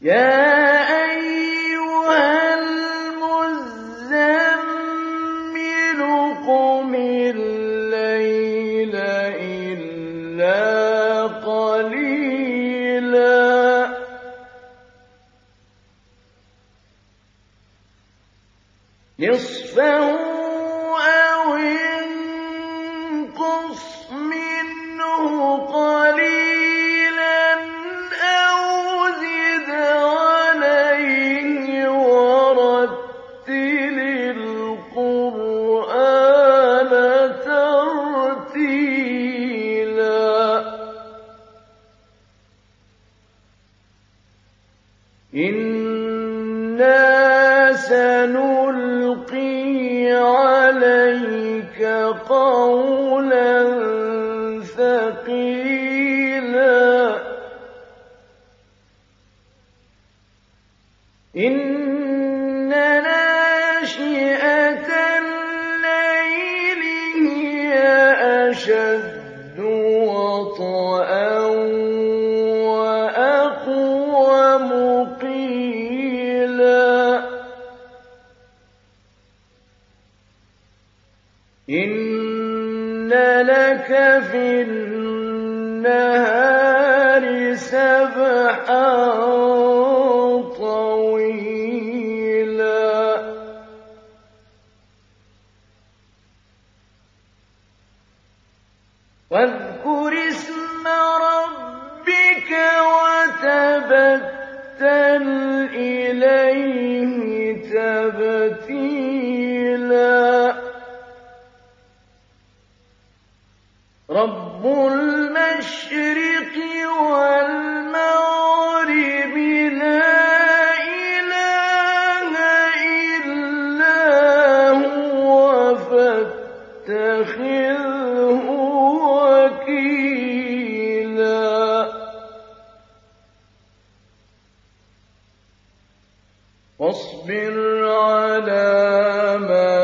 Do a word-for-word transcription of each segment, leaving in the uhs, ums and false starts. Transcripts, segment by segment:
يَا أَيُّهَا الْمُزَّمِّلُ قُمِ اللَّيْلَ إِلَّا قَلِيلًا نِّصْفَهُ أَوِ انقُصْ مِنْهُ قَلِيلًا أَوْ زِدْ عَلَيْهِ وَرَتِّلِ الْقُرْآنَ تَرْتِيلًا إِنَّا سَنُلْقِي عَلَيْكَ قَوْلًا ثَقِيلًا إِنَّ نَاشِئَةَ اللَّيْلِ هِيَ أَشَدُّ وَطْئًا وَأَقْوَمُ قِيلًا إِنَّ لَكَ فِي النَّهَارِ سَبْحًا طَوِيلًا وَاذْكُرِ اسْمَ رَبِّكَ وَتَبَتَّلْ إِلَيْهِ تَبْتِيلًا رَبُّ الْمَشْرِقِ وَالْمَغْرِبِ لَا إِلَٰهَ إِلَّا هُوَ فَاتَّخِذْهُ وَكِيلًا وَاصْبِرْ عَلَىٰ مَا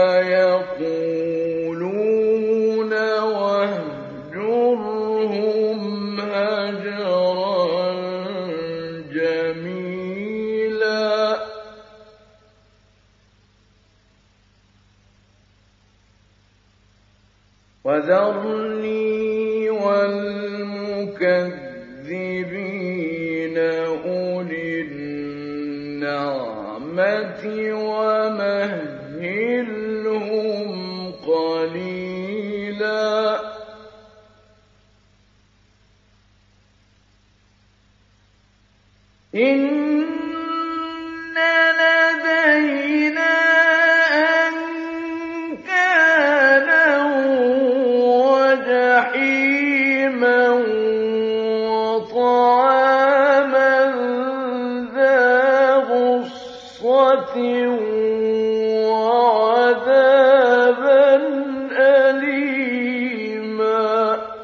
يَقُولُونَ وَاهْجُرْهُمْ هَجْرًا جَمِيلًا وَذَرْنِي وَالْمُكَذِّبِينَ أُولِي النَّعْمَةِ وَمَهِّلْهُمْ قَلِيلًا إِنَّ لَدَيْنَا أَنكَالًا وَجَحِيمًا وَطَعَامًا ذَا غُصَّةٍ وَعَذَابًا أَلِيمًا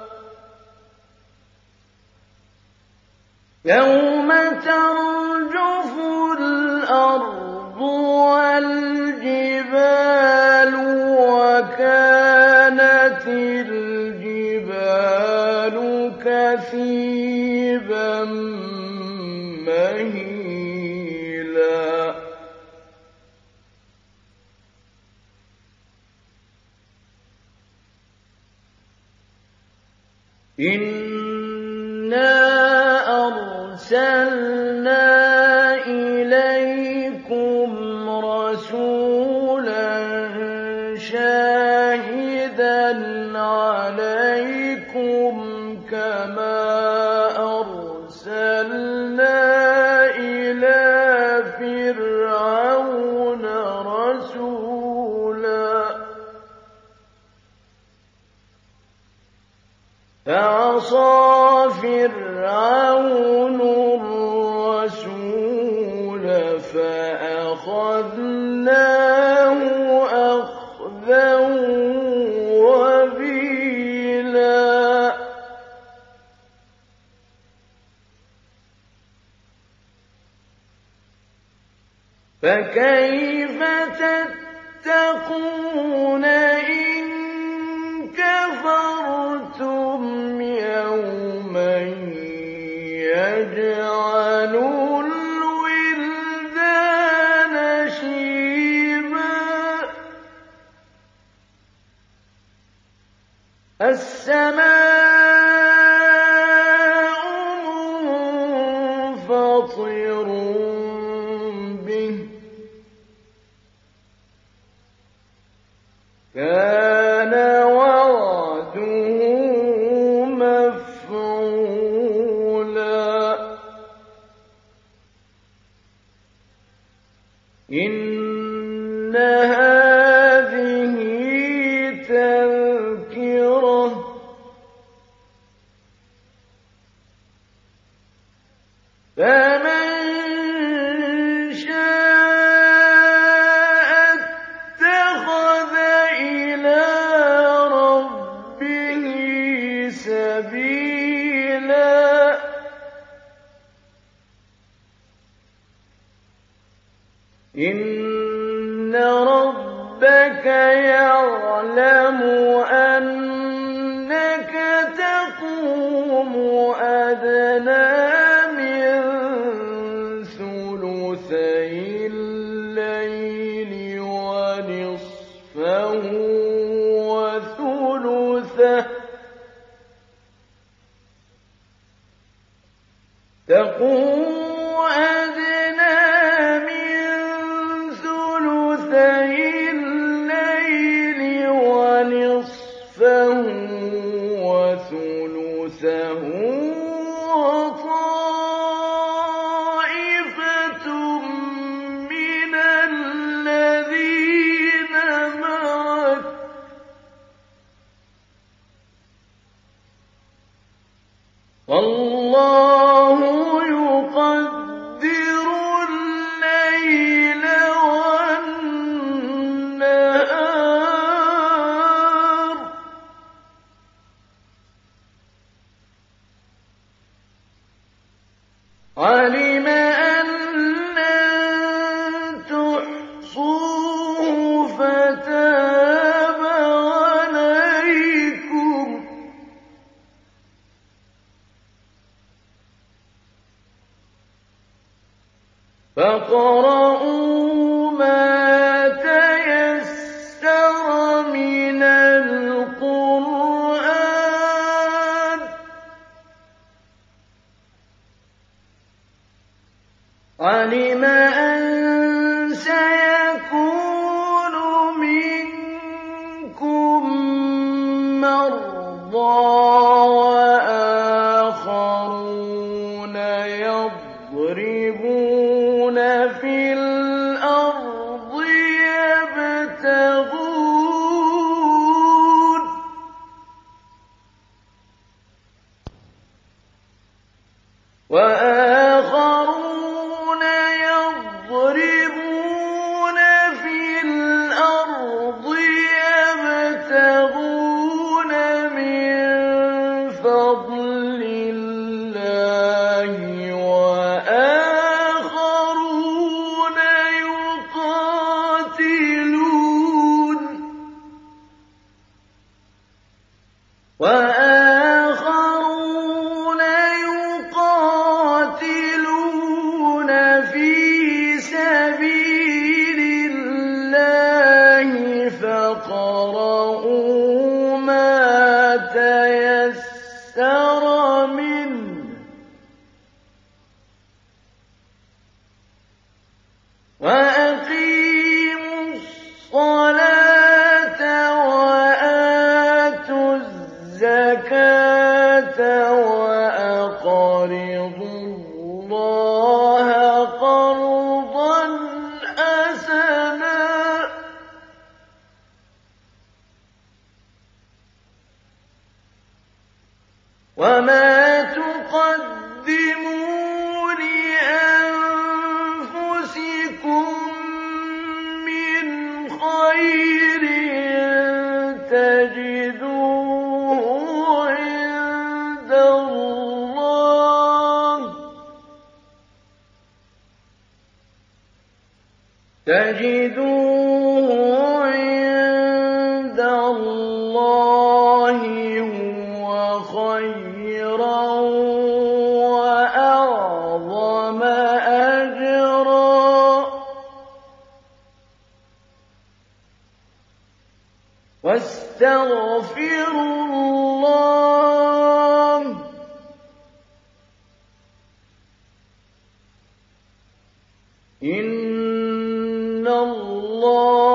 يَوْمَ تَرْجُفُ الْأَرْضُ وَالْجِبَالُ وَكَانَتِ الْجِبَالُ كَثِيبًا مَّهِيلًا إِنَّا أَرْسَلْنَا إِلَيْكُمْ رَسُولًا شَاهِدًا عَلَيْكُمْ كَمَا أَرْسَلْنَا إِلَىٰ فِرْعَوْنَ رَسُولًا فَعَصَىٰ فِرْعَوْنُ الرَّسُولَ فَأَخَذْنَاهُ أَخْذًا وَبِيلًا فَكَيْفَ تَتَّقُونَ إِن كَفَرْتُمْ يَوْمًا يَجْعَلُ مُنفَطِرٌ بِهِ كَانَ وَعْدُهُ مَفْعُولًا إِنَّ هَٰذِهِ تَذْكِرَةٌ فَمَن شَاءَ اتَّخَذَ إِلَىٰ رَبِّهِ سَبِيلًا إِنَّ رَبَّكَ يَعْلَمُ أَنَّكَ تَقُومُ أَدْنَىٰ مِن ثُلُثَيِ اللَّيْلِ وَنِصْفَهُ وَثُلُثَهُ وَطَائِفَةٌ مِّنَ الَّذِينَ مَعَكَ ۚ وَاللَّهُ يُقَدِّرُ اللَّيْلَ وَالنَّهَارَ ۚ عَلِمَ أَن لَّن تُحْصُوهُ فَتَابَ عَلَيْكُمْ ۖ فاقرؤوا ما تيسر من القرآن ۚ عَلِمَ أَن سَيَكُونُ مِنكُم مَّرْضَىٰ وَآخَرُونَ يَضْرِبُونَ فِي الْأَرْضِ يَبْتَغُونَ وَآخَرُونَ يَضْرِبُونَ فِي الْأَرْضِ يَبْتَغُونَ مِن فَضْلِ اللَّهِ وَآخَرُونَ يُقَاتِلُونَ وَآخَرُونَ يُقَاتِلُونَ فِي سَبِيلِ اللَّهِ فَاقْرَءُوا مَا تَيَسَّرَ مِنْهُ ۚ وَأَقِيمُوا الصَّلَاةَ وَآتُوا الزَّكَاةَ وَأَقْرِضُوا اللَّهَ قَرْضًا حَسَنًا ۚ وَمَا تُقَدِّمُوا لِأَنفُسِكُم مِّنْ خَيْرٍ تَجِدُوهُ عِندَ اللَّهِ تَجِدُوهُ عِندَ اللَّهِ هُوَ خَيْرًا وَأَعْظَمَ أَجْرًا وَاسْتَغْفِرُوا اللَّهَ ۖ إِنَّ اللَّهَ